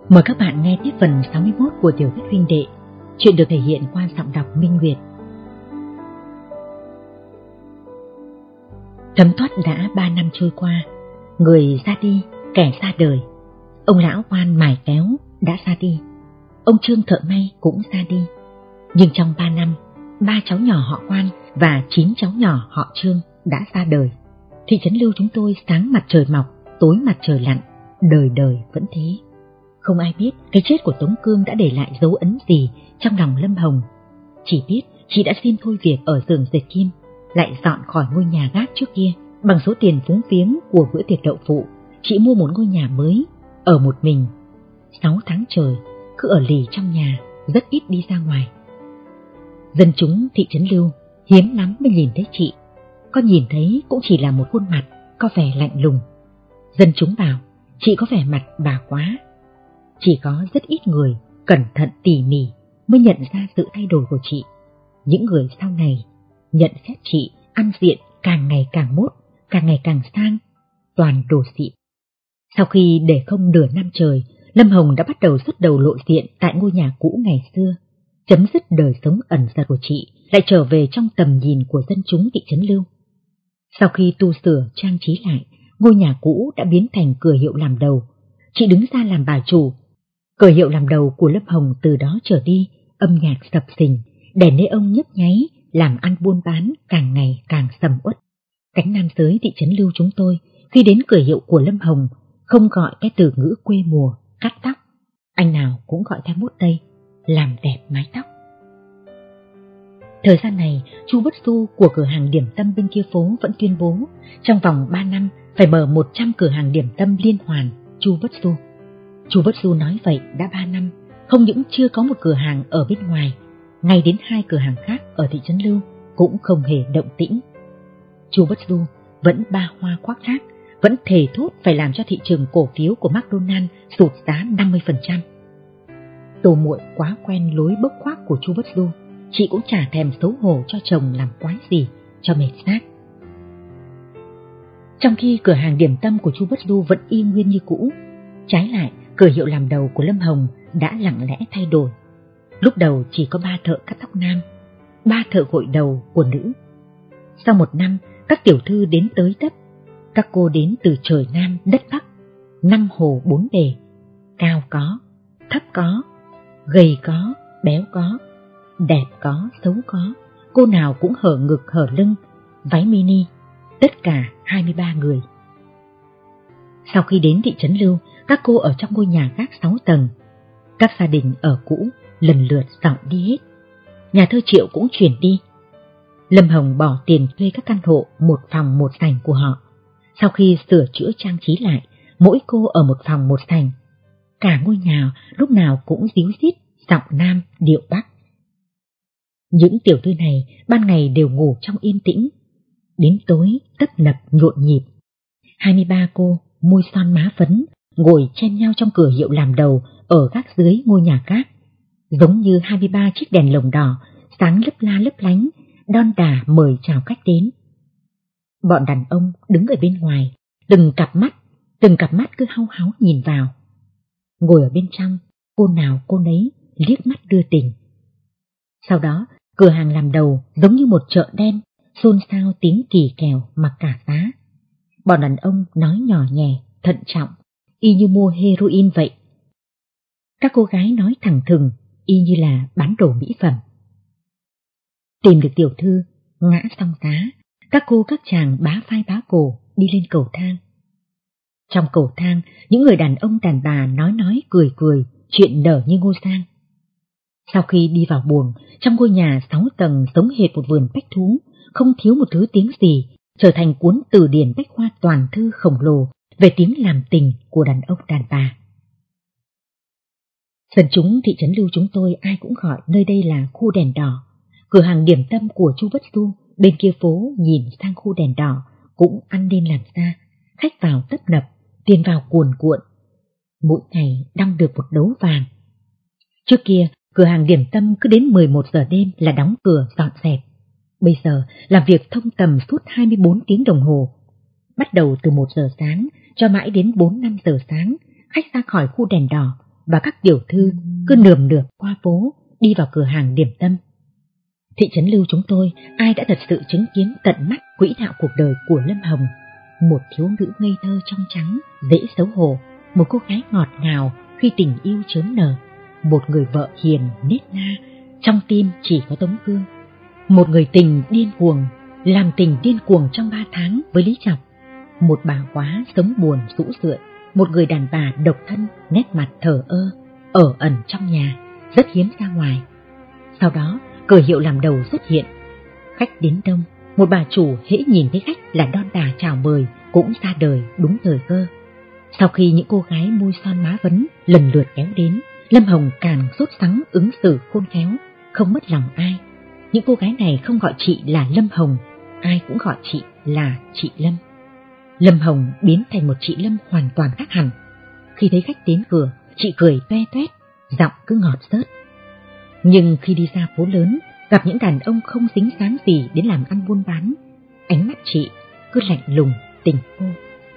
Mời các bạn nghe tiếp phần 61 của tiểu thuyết huynh đệ. Chuyện được thể hiện qua giọng đọc Minh Nguyệt. Thấm thoát đã 3 năm trôi qua, người ra đi, kẻ ra đời. Ông lão Quan mài kéo đã ra đi, ông Trương thợ may cũng ra đi. Nhưng trong 3 năm, 3 cháu nhỏ họ Quan và 9 cháu nhỏ họ Trương đã ra đời. Thị trấn Lưu chúng tôi sáng mặt trời mọc, tối mặt trời lặn, đời đời vẫn thế. Không ai biết cái chết của Tống Cương đã để lại dấu ấn gì trong lòng Lâm Hồng. Chỉ biết chị đã xin thôi việc ở xưởng dệt kim, lại dọn khỏi ngôi nhà gác trước kia. Bằng số tiền phúng phiếng của bữa tiệc đậu phụ, chị mua một ngôi nhà mới, ở một mình. 6 tháng trời, cứ ở lì trong nhà, rất ít đi ra ngoài. Dân chúng thị trấn Lưu hiếm lắm mới nhìn thấy chị. Có nhìn thấy cũng chỉ là một khuôn mặt có vẻ lạnh lùng. Dân chúng bảo chị có vẻ mặt bà quá. Chỉ có rất ít người cẩn thận tỉ mỉ mới nhận ra sự thay đổi của chị. Những người sau này nhận xét chị ăn diện càng ngày càng mốt, càng ngày càng sang, toàn đồ xịn. Sau khi để không nửa năm trời, Lâm Hồng đã bắt đầu xuất đầu lộ diện tại ngôi nhà cũ ngày xưa. Chấm dứt đời sống ẩn dật của chị, lại trở về trong tầm nhìn của dân chúng thị trấn Lưu. Sau khi tu sửa trang trí lại, ngôi nhà cũ đã biến thành cửa hiệu làm đầu. Chị đứng ra làm bà chủ. Cửa hiệu làm đầu của Lâm Hồng từ đó trở đi, âm nhạc sập sình, đèn neon nhấp nháy, làm ăn buôn bán càng ngày càng sầm uất. Cánh nam giới thị trấn Lưu chúng tôi, khi đến cửa hiệu của Lâm Hồng, không gọi cái từ ngữ quê mùa, cắt tóc. Anh nào cũng gọi theo mốt đây, làm đẹp mái tóc. Thời gian này, Chu Bất Du của cửa hàng điểm tâm bên kia phố vẫn tuyên bố trong vòng 3 năm phải mở 100 cửa hàng điểm tâm liên hoàn. Chu Bất Du nói vậy đã 3 năm, không những chưa có một cửa hàng ở bên ngoài, ngay đến 2 cửa hàng khác ở thị trấn Lưu cũng không hề động tĩnh. Chu Bất Du vẫn ba hoa khoác lác, vẫn thề thốt phải làm cho thị trường cổ phiếu của McDonald sụt giá 50%. Tô Muội quá quen lối bốc khoác của Chu Bất Du, chị cũng chả thèm xấu hổ cho chồng làm quái gì cho mệt xác. Trong khi cửa hàng điểm tâm của Chu Bất Du vẫn y nguyên như cũ, trái lại cửa hiệu làm đầu của Lâm Hồng đã lặng lẽ thay đổi. Lúc đầu chỉ có 3 thợ cắt tóc nam, 3 thợ gội đầu của nữ. Sau 1 năm, các tiểu thư đến tới tấp, các cô đến từ trời Nam đất Bắc, 5 hồ 4 bề, cao có, thấp có, gầy có, béo có, đẹp có, xấu có, cô nào cũng hở ngực hở lưng, váy mini, tất cả 23 người. Sau khi đến thị trấn Lưu, các cô ở trong ngôi nhà gác 6 tầng. Các gia đình ở cũ lần lượt dọn đi hết. Nhà thơ Triệu cũng chuyển đi. Lâm Hồng bỏ tiền thuê các căn hộ 1 phòng 1 sảnh của họ. Sau khi sửa chữa trang trí lại, mỗi cô ở 1 phòng 1 sảnh. Cả ngôi nhà lúc nào cũng ríu rít giọng Nam điệu Bắc. Những tiểu thư này ban ngày đều ngủ trong yên tĩnh, đến tối tấp nập nhộn nhịp. 23 cô môi son má phấn ngồi chen nhau trong cửa hiệu làm đầu ở gác dưới ngôi nhà cát, giống như 23 chiếc đèn lồng đỏ sáng lấp la lấp lánh, đon đả mời chào khách đến. Bọn đàn ông đứng ở bên ngoài, từng cặp mắt cứ hau háu nhìn vào. Ngồi ở bên trong, cô nào cô nấy liếc mắt đưa tình. Sau đó, cửa hàng làm đầu giống như một chợ đen, xôn xao tiếng kỳ kèo mặc cả giá. Bọn đàn ông nói nhỏ nhẹ, thận trọng, y như mua heroin vậy. Các cô gái nói thẳng thừng, y như là bán đồ mỹ phẩm. Tìm được tiểu thư, ngã xong giá, các cô các chàng bá vai bá cổ đi lên cầu thang. Trong cầu thang, những người đàn ông đàn bà nói cười, chuyện nở như ngô sang. Sau khi đi vào buồng, trong ngôi nhà 6 tầng giống hệt một vườn bách thú, không thiếu một thứ tiếng gì, trở thành cuốn từ điển bách khoa toàn thư khổng lồ về tiếng làm tình của đàn ông đàn bà. Dân chúng thị trấn Lưu chúng tôi ai cũng gọi nơi đây là khu đèn đỏ. Cửa hàng điểm tâm của Chu Bất Du bên kia phố nhìn sang khu đèn đỏ cũng ăn nên làm ra, khách vào tấp nập, tiền vào cuồn cuộn. Mỗi ngày đong được một đấu vàng. Trước kia, cửa hàng điểm tâm cứ đến 11 giờ đêm là đóng cửa dọn dẹp. Bây giờ làm việc thông tầm suốt 24 tiếng đồng hồ. Bắt đầu từ 1 giờ sáng cho mãi đến 4-5 giờ sáng, khách ra khỏi khu đèn đỏ, và các tiểu thư cứ nườm nượp qua phố, đi vào cửa hàng điểm tâm. Thị trấn Lưu chúng tôi, ai đã thật sự chứng kiến tận mắt quỹ đạo cuộc đời của Lâm Hồng, một thiếu nữ ngây thơ trong trắng, dễ xấu hổ, một cô gái ngọt ngào khi tình yêu chớm nở, một người vợ hiền nết na, trong tim chỉ có Tống Cương, một người tình điên cuồng, làm tình điên cuồng trong 3 tháng với Lý Chọc, một bà quá sống buồn rũ rượi, một người đàn bà độc thân, nét mặt thờ ơ, ở ẩn trong nhà, rất hiếm ra ngoài. Sau đó, cờ hiệu làm đầu xuất hiện. Khách đến đông, một bà chủ hễ nhìn thấy khách là đon đả chào mời, cũng ra đời đúng thời cơ. Sau khi những cô gái môi son má vấn lần lượt kéo đến, Lâm Hồng càng sốt sắng ứng xử khôn khéo, không mất lòng ai. Những cô gái này không gọi chị là Lâm Hồng, ai cũng gọi chị là chị Lâm. Lâm Hồng biến thành một chị Lâm hoàn toàn khác hẳn. Khi thấy khách đến cửa, chị cười toe toét, giọng cứ ngọt xớt. Nhưng khi đi ra phố lớn, gặp những đàn ông không dính dáng gì đến làm ăn buôn bán, ánh mắt chị cứ lạnh lùng, tình cô.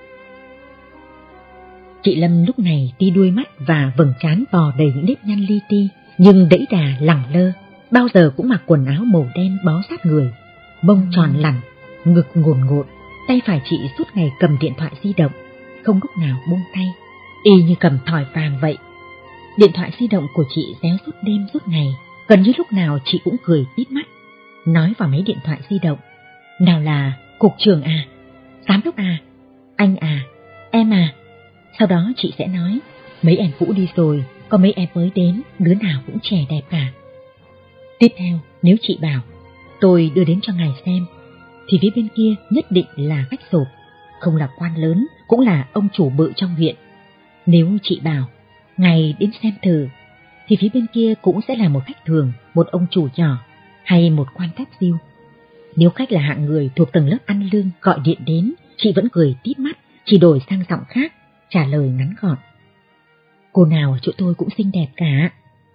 Chị Lâm lúc này ti đuôi mắt và vầng trán bò đầy những nếp nhăn li ti, nhưng đẫy đà lẳng lơ, bao giờ cũng mặc quần áo màu đen bó sát người, mông tròn lẳn, ngực ngồn ngộn, tay phải chị suốt ngày cầm điện thoại di động, không lúc nào buông tay, y như cầm thỏi vàng vậy. Điện thoại di động của chị réo suốt đêm suốt ngày, gần như lúc nào chị cũng cười tít mắt, nói vào máy điện thoại di động, nào là cục trưởng à, giám đốc à, anh à, em à. Sau đó chị sẽ nói, mấy em cũ đi rồi, có mấy em mới đến, đứa nào cũng trẻ đẹp cả. Tiếp theo, nếu chị bảo, tôi đưa đến cho ngài xem, thì phía bên kia nhất định là khách sộp, không là quan lớn, cũng là ông chủ bự trong huyện. Nếu chị bảo, ngài đến xem thử, thì phía bên kia cũng sẽ là một khách thường, một ông chủ nhỏ, hay một quan tép diêu. Nếu khách là hạng người thuộc tầng lớp ăn lương gọi điện đến, chị vẫn cười tít mắt, chỉ đổi sang giọng khác, trả lời ngắn gọn. Cô nào ở chỗ tôi cũng xinh đẹp cả.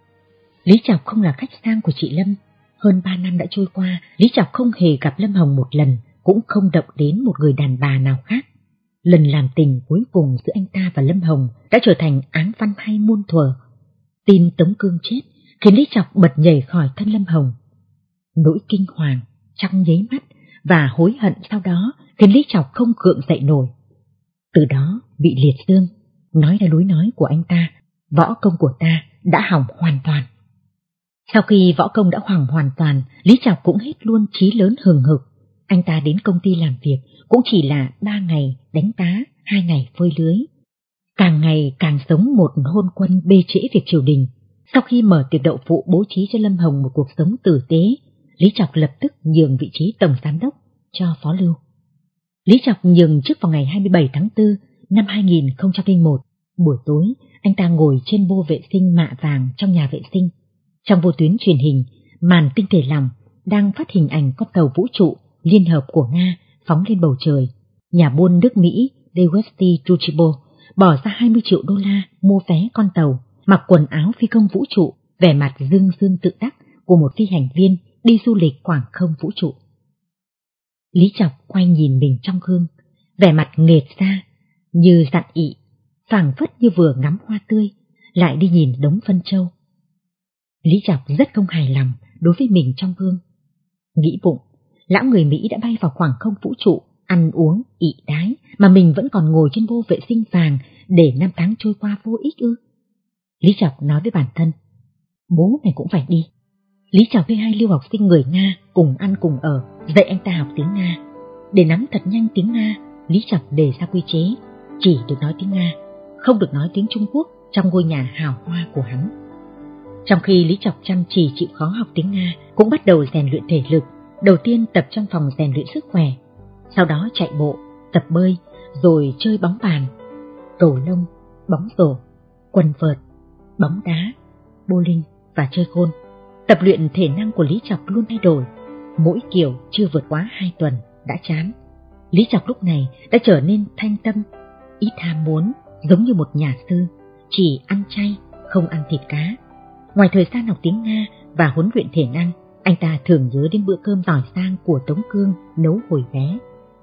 Lý Chọc không là khách sang của chị Lâm. Hơn 3 năm đã trôi qua, Lý Chọc không hề gặp Lâm Hồng một lần, cũng không động đến một người đàn bà nào khác. Lần làm tình cuối cùng giữa anh ta và Lâm Hồng đã trở thành áng văn hay muôn thuở. Tin Tống Cương chết khiến Lý Chọc bật nhảy khỏi thân Lâm Hồng. Nỗi kinh hoàng trong nháy mắt và hối hận sau đó khiến Lý Chọc không gượng dậy nổi. Từ đó bị liệt dương, nói ra lối nói của anh ta, võ công của ta đã hỏng hoàn toàn. Sau khi võ công đã hỏng hoàn toàn, Lý Chọc cũng hết luôn chí lớn hừng hực. Anh ta đến công ty làm việc cũng chỉ là 3 ngày đánh cá, 2 ngày phơi lưới. Càng ngày càng sống một hôn quân bê trễ việc triều đình. Sau khi mở tiệc đậu phụ bố trí cho Lâm Hồng một cuộc sống tử tế, Lý Chọc lập tức nhường vị trí tổng giám đốc cho Phó Lưu. Lý Chọc nhường chức vào ngày 27 tháng 4 năm 2001. Buổi tối, anh ta ngồi trên bô vệ sinh mạ vàng trong nhà vệ sinh. Trong vô tuyến truyền hình, màn tinh thể lỏng đang phát hình ảnh con tàu vũ trụ liên hợp của Nga phóng lên bầu trời. Nhà buôn nước Mỹ Dewesty Truchibo bỏ ra 20 triệu đô la mua vé con tàu, mặc quần áo phi công vũ trụ, vẻ mặt dương dương tự đắc của một phi hành viên đi du lịch quảng không vũ trụ. Lý Chọc quay nhìn mình trong gương, vẻ mặt nghệt ra, như dặn ị, phảng phất như vừa ngắm hoa tươi, lại đi nhìn đống phân châu. Lý Chọc rất không hài lòng đối với mình trong gương. Nghĩ bụng, lão người Mỹ đã bay vào khoảng không vũ trụ, ăn uống, ị đái, mà mình vẫn còn ngồi trên vô vệ sinh vàng để 5 tháng trôi qua vô ích ư. Lý Chọc nói với bản thân, bố mày cũng phải đi. Lý Chọc với 2 lưu học sinh người Nga cùng ăn cùng ở, dạy anh ta học tiếng Nga. Để nắm thật nhanh tiếng Nga, Lý Chọc đề ra quy chế, chỉ được nói tiếng Nga, không được nói tiếng Trung Quốc trong ngôi nhà hào hoa của hắn. Trong khi Lý Chọc chăm chỉ chịu khó học tiếng Nga, cũng bắt đầu rèn luyện thể lực, đầu tiên tập trong phòng rèn luyện sức khỏe, sau đó chạy bộ, tập bơi, rồi chơi bóng bàn, cầu lông, bóng rổ, quần vợt, bóng đá, bowling và chơi gôn. Tập luyện thể năng của Lý Chọc luôn thay đổi, mỗi kiểu chưa vượt quá 2 tuần đã chán. Lý Chọc lúc này đã trở nên thanh tâm, ít ham muốn, giống như một nhà sư, chỉ ăn chay, không ăn thịt cá. Ngoài thời gian học tiếng Nga và huấn luyện thể năng, anh ta thường nhớ đến bữa cơm giỏi sang của Tống Cương nấu hồi bé.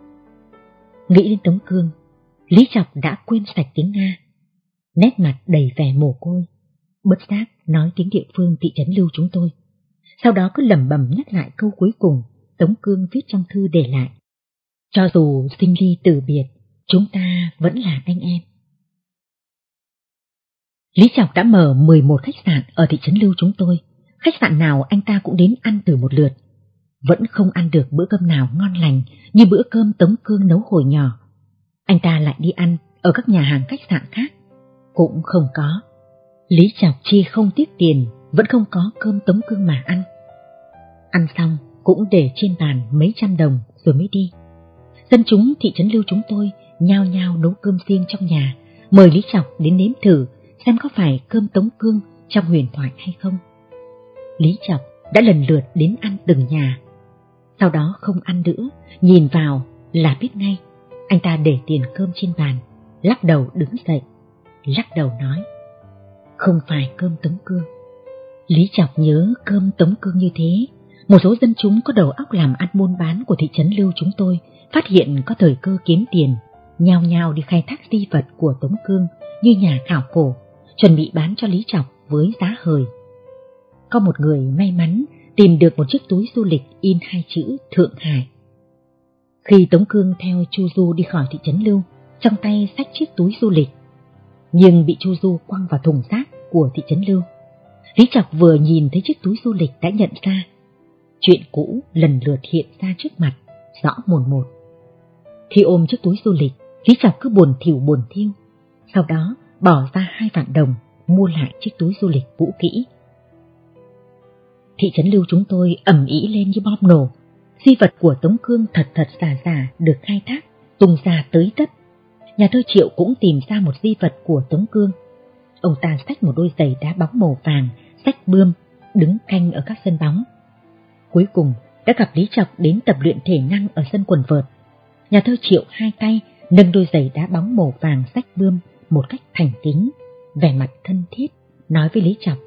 Nghĩ đến Tống Cương, Lý Chọc đã quên sạch tiếng Nga. Nét mặt đầy vẻ mồ côi, bất giác nói tiếng địa phương thị trấn Lưu chúng tôi. Sau đó cứ lẩm bẩm nhắc lại câu cuối cùng Tống Cương viết trong thư để lại. Cho dù sinh ly từ biệt, chúng ta vẫn là anh em. Lý Chọc đã mở 11 khách sạn ở thị trấn Lưu chúng tôi. Khách sạn nào anh ta cũng đến ăn từ một lượt. Vẫn không ăn được bữa cơm nào ngon lành như bữa cơm Tống Cương nấu hồi nhỏ. Anh ta lại đi ăn ở các nhà hàng khách sạn khác. Cũng không có. Lý Chọc chi không tiếc tiền, vẫn không có cơm Tống Cương mà ăn. Ăn xong cũng để trên bàn mấy trăm đồng rồi mới đi. Dân chúng thị trấn Lưu chúng tôi nhao nhao nấu cơm riêng trong nhà, mời Lý Chọc đến nếm thử xem có phải cơm Tống Cương trong huyền thoại hay không. Lý Chọc đã lần lượt đến ăn từng nhà. Sau đó không ăn nữa, nhìn vào là biết ngay. Anh ta để tiền cơm trên bàn, lắc đầu đứng dậy, lắc đầu nói: không phải cơm Tống Cương. Lý Chọc nhớ cơm Tống Cương như thế. Một số dân chúng có đầu óc làm ăn buôn bán của thị trấn Lưu chúng tôi phát hiện có thời cơ kiếm tiền, nhao nhao đi khai thác di vật của Tống Cương như nhà khảo cổ, chuẩn bị bán cho Lý Chọc với giá hời. Có một người may mắn tìm được một chiếc túi du lịch in 2 chữ Thượng Hải. Khi Tống Cương theo Chu Du đi khỏi thị trấn Lưu, trong tay xách chiếc túi du lịch, nhưng bị Chu Du quăng vào thùng rác của thị trấn Lưu. Lý Chọc vừa nhìn thấy chiếc túi du lịch đã nhận ra. Chuyện cũ lần lượt hiện ra trước mặt, rõ mồn một. Khi ôm chiếc túi du lịch, Lý Chọc cứ buồn thỉu buồn thiêu. Sau đó bỏ ra 2 vạn đồng mua lại chiếc túi du lịch cũ kỹ. Thị trấn Lưu chúng tôi ầm ĩ lên như bom nổ. Di vật của Tống Cương thật giả được khai thác, tung ra tới tất. Nhà thơ Triệu cũng tìm ra một di vật của Tống Cương. Ông ta xách một đôi giày đá bóng màu vàng, xách bươm, đứng canh ở các sân bóng. Cuối cùng đã gặp Lý Chọc đến tập luyện thể năng ở sân quần vợt. Nhà thơ Triệu 2 tay nâng đôi giày đá bóng màu vàng xách bươm một cách thành kính, vẻ mặt thân thiết, nói với Lý Chọc: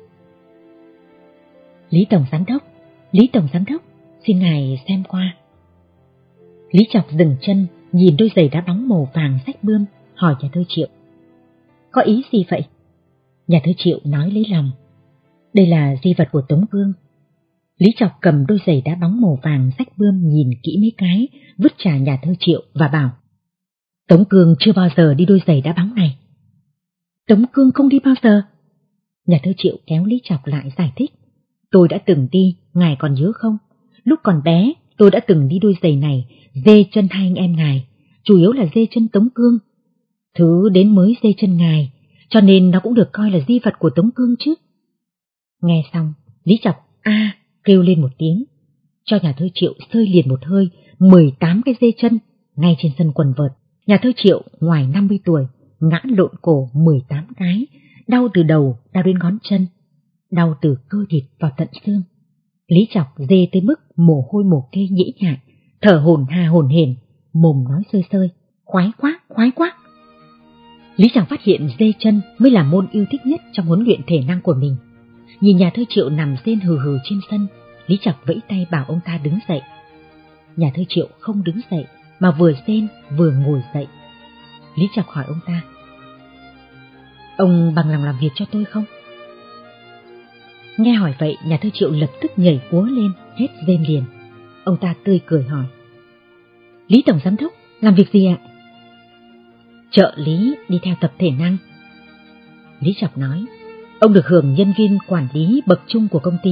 Lý Tổng Giám đốc, xin ngài xem qua. Lý Chọc dừng chân, nhìn đôi giày đá bóng màu vàng xách bươm, hỏi nhà thơ Triệu: có ý gì vậy? Nhà thơ Triệu nói lấy lòng: đây là di vật của Tống Cương. Lý Chọc cầm đôi giày đá bóng màu vàng xách bươm nhìn kỹ mấy cái, vứt trả nhà thơ Triệu và bảo: Tống Cương chưa bao giờ đi đôi giày đá bóng này. Tống Cương không đi bao giờ? Nhà thơ Triệu kéo Lý Chọc lại giải thích: tôi đã từng đi, ngài còn nhớ không? Lúc còn bé, tôi đã từng đi đôi giày này, dê chân 2 anh em ngài, chủ yếu là dê chân Tống Cương. Thứ đến mới dê chân ngài, cho nên nó cũng được coi là di vật của Tống Cương chứ. Nghe xong, Lý Chọc kêu lên một tiếng, cho nhà thơ Triệu sơi liền một hơi 18 cái dê chân ngay trên sân quần vợt. Nhà thơ Triệu ngoài 50 tuổi, ngã lộn cổ 18 cái, đau từ đầu đau đến ngón chân, đau từ cơ thịt vào tận xương. Lý Chọc dê tới mức mồ hôi mồ kê nhễ nhại, thở hổn hển, mồm nói sơi, khoái quá. Lý Chọc phát hiện dê chân mới là môn yêu thích nhất trong huấn luyện thể năng của mình. Nhìn nhà thơ Triệu nằm rên hừ trên sân, Lý Chọc vẫy tay bảo ông ta đứng dậy. Nhà thơ Triệu không đứng dậy mà vừa rên vừa ngồi dậy. Lý Chọc hỏi ông ta: ông bằng lòng làm việc cho tôi không? Nghe hỏi vậy, nhà thơ Triệu lập tức nhảy múa lên, hết rên liền. Ông ta tươi cười hỏi: Lý Tổng Giám đốc, làm việc gì ạ? Trợ lý đi theo tập thể năng. Lý Chọc nói: ông được hưởng nhân viên quản lý bậc trung của công ty.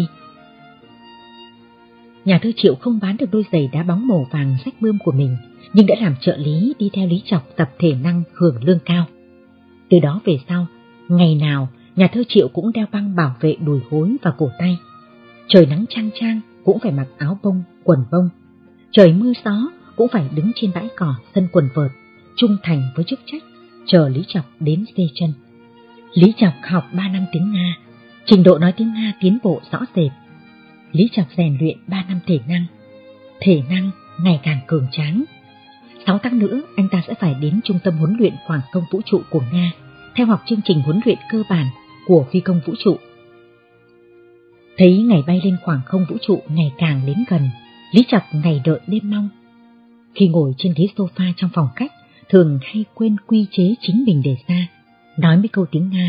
Nhà thơ Triệu không bán được đôi giày đá bóng màu vàng xách bươm của mình, nhưng đã làm trợ lý đi theo Lý Chọc tập thể năng hưởng lương cao. Từ đó về sau, ngày nào nhà thơ Triệu cũng đeo băng bảo vệ đùi gối và cổ tay. Trời nắng chang chang cũng phải mặc áo bông, quần bông. Trời mưa gió cũng phải đứng trên bãi cỏ sân quần vợt, trung thành với chức trách, chờ Lý Chọc đến dê chân. Lý Chọc học 3 năm tiếng Nga, trình độ nói tiếng Nga tiến bộ rõ rệt. Lý Chọc rèn luyện 3 năm thể năng ngày càng cường tráng. 6 tháng nữa anh ta sẽ phải đến trung tâm huấn luyện khoảng không vũ trụ của Nga, theo học chương trình huấn luyện cơ bản của phi công vũ trụ. Thấy ngày bay lên khoảng không vũ trụ ngày càng đến gần, Lý Chọc ngày đợi đêm mong. Khi ngồi trên ghế sofa trong phòng khách, thường hay quên quy chế chính mình đề ra, nói mấy câu tiếng Nga,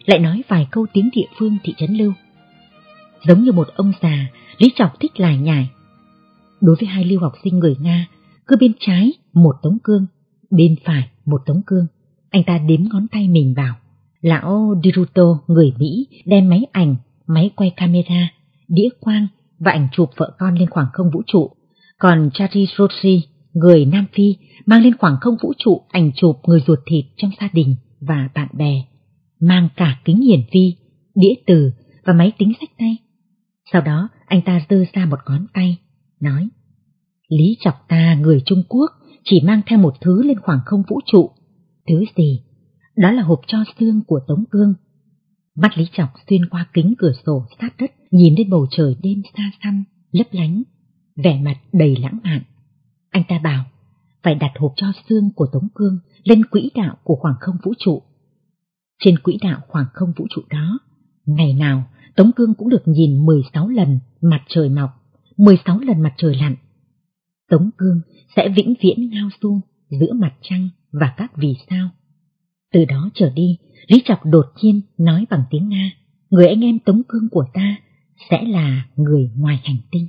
lại nói vài câu tiếng địa phương thị trấn Lưu. Giống như một ông già, Lý Chọc thích lải nhải. Đối với hai lưu học sinh người Nga, cứ bên trái một tống cương, bên phải một tống cương, anh ta đếm ngón tay mình vào. Lão Diruto, người Mỹ, đem máy ảnh, máy quay camera, đĩa quang và ảnh chụp vợ con lên khoảng không vũ trụ. Còn Charlie Rossi, người Nam Phi, mang lên khoảng không vũ trụ ảnh chụp người ruột thịt trong gia đình và bạn bè, mang cả kính hiển vi, đĩa từ và máy tính xách tay. Sau đó anh ta giơ ra một ngón tay, nói: Lý Chọc ta, người Trung Quốc, chỉ mang theo một thứ lên khoảng không vũ trụ. Thứ gì? Đó là hộp tro xương của Tống Cương. Mắt Lý Chọc xuyên qua kính cửa sổ sát đất, nhìn lên bầu trời đêm xa xăm, lấp lánh, vẻ mặt đầy lãng mạn. Anh ta bảo phải đặt hộp tro xương của Tống Cương lên quỹ đạo của khoảng không vũ trụ. Trên quỹ đạo khoảng không vũ trụ đó, ngày nào Tống Cương cũng được nhìn 16 lần mặt trời mọc, 16 lần mặt trời lặn. Tống Cương sẽ vĩnh viễn ngao du giữa mặt trăng và các vì sao. Từ đó trở đi, Lý Chọc đột nhiên nói bằng tiếng Nga, người anh em Tống Cương của ta sẽ là người ngoài hành tinh.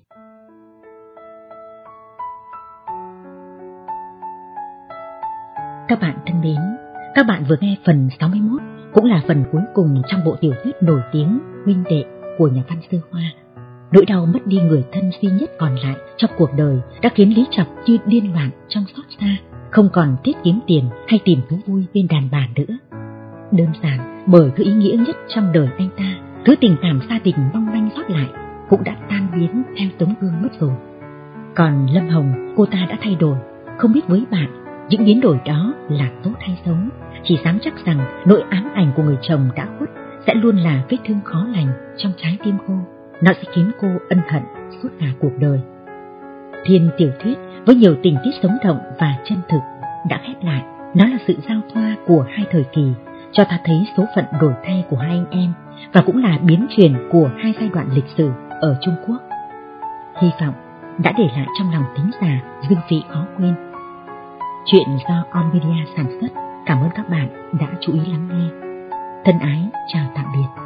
Các bạn thân mến, các bạn vừa nghe phần 61, cũng là phần cuối cùng trong bộ tiểu thuyết nổi tiếng Huynh Đệ của nhà văn Sơ Hoa. Nỗi đau mất đi người thân duy nhất còn lại trong cuộc đời đã khiến Lý Chọc như điên loạn trong xót xa, không còn thiết kiếm tiền hay tìm thú vui bên đàn bà nữa. Đơn giản bởi thứ ý nghĩa nhất trong đời anh ta, thứ tình cảm gia đình mong manh sót lại, cũng đã tan biến theo Tống Cương mất rồi. Còn Lâm Hồng, cô ta đã thay đổi. Không biết với bạn, những biến đổi đó là tốt hay xấu, chỉ dám chắc rằng nỗi ám ảnh của người chồng đã khuất sẽ luôn là vết thương khó lành trong trái tim cô. Nó sẽ khiến cô ân hận suốt cả cuộc đời. Thiên tiểu thuyết với nhiều tình tiết sống động và chân thực đã khép lại. Nó là sự giao thoa của hai thời kỳ, cho ta thấy số phận đổi thay của hai anh em, và cũng là biến chuyển của hai giai đoạn lịch sử ở Trung Quốc. Hy vọng đã để lại trong lòng thính giả dư vị khó quên. Chuyện do On Media sản xuất. Cảm ơn các bạn đã chú ý lắng nghe. Thân ái chào tạm biệt.